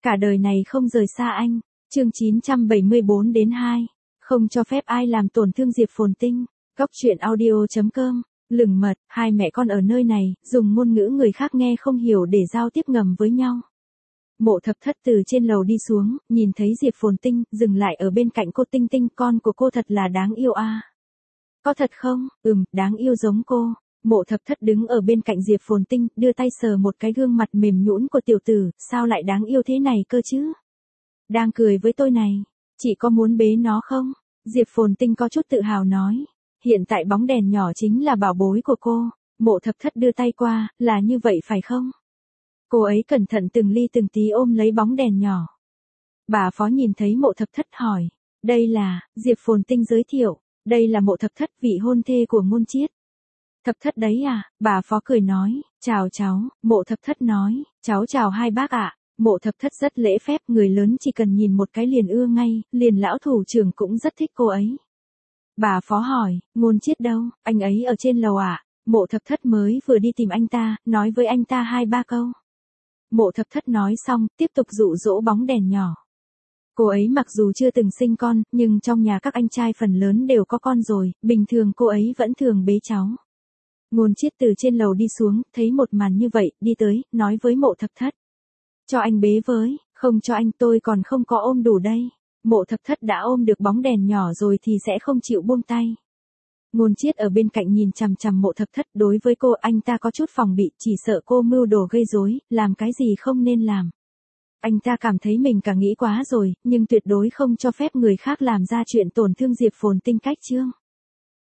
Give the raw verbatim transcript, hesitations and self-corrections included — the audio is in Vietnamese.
Cả đời này không rời xa anh. Chương chín trăm bảy mươi bốn đến hai. Không cho phép ai làm tổn thương Diệp Phồn Tinh. Góc truyện audio chấm com. Lừng mật, hai mẹ con ở nơi này, dùng ngôn ngữ người khác nghe không hiểu để giao tiếp ngầm với nhau. Mộ Thập Thất từ trên lầu đi xuống, nhìn thấy Diệp Phồn Tinh, dừng lại ở bên cạnh cô. Tinh Tinh, con của cô thật là đáng yêu a. À? Có thật không? Ừm, đáng yêu giống cô. Mộ Thập Thất đứng ở bên cạnh Diệp Phồn Tinh, đưa tay sờ một cái gương mặt mềm nhũn của tiểu tử, sao lại đáng yêu thế này cơ chứ? Đang cười với tôi này, chị có muốn bế nó không? Diệp Phồn Tinh có chút tự hào nói. Hiện tại bóng đèn nhỏ chính là bảo bối của cô. Mộ Thập Thất đưa tay qua, là như vậy phải không? Cô ấy cẩn thận từng ly từng tí ôm lấy bóng đèn nhỏ. Bà Phó nhìn thấy Mộ Thập Thất hỏi. Đây là, Diệp Phồn Tinh giới thiệu, đây là Mộ Thập Thất, vị hôn thê của Ngôn Chiết. Thập Thất đấy à, bà Phó cười nói, chào cháu. Mộ Thập Thất nói, cháu chào hai bác ạ. Mộ Thập Thất rất lễ phép, người lớn chỉ cần nhìn một cái liền ưa ngay, liền lão thủ trưởng cũng rất thích cô ấy. Bà Phó hỏi, Ngôn Chiết đâu, anh ấy ở trên lầu ạ. À? Mộ Thập Thất mới vừa đi tìm anh ta, nói với anh ta hai ba câu. Mộ Thập Thất nói xong, tiếp tục dụ dỗ bóng đèn nhỏ. Cô ấy mặc dù chưa từng sinh con, nhưng trong nhà các anh trai phần lớn đều có con rồi, bình thường cô ấy vẫn thường bế cháu. Ngôn Chiết từ trên lầu đi xuống, thấy một màn như vậy, đi tới, nói với Mộ Thập Thất. Cho anh bế với, không cho anh tôi còn không có ôm đủ đây. Mộ Thập Thất đã ôm được bóng đèn nhỏ rồi thì sẽ không chịu buông tay. Ngôn Chiết ở bên cạnh nhìn chằm chằm Mộ Thập Thất, đối với cô anh ta có chút phòng bị, chỉ sợ cô mưu đồ gây rối, làm cái gì không nên làm. Anh ta cảm thấy mình cả nghĩ quá rồi, nhưng tuyệt đối không cho phép người khác làm ra chuyện tổn thương Diệp Phồn Tinh cách chương.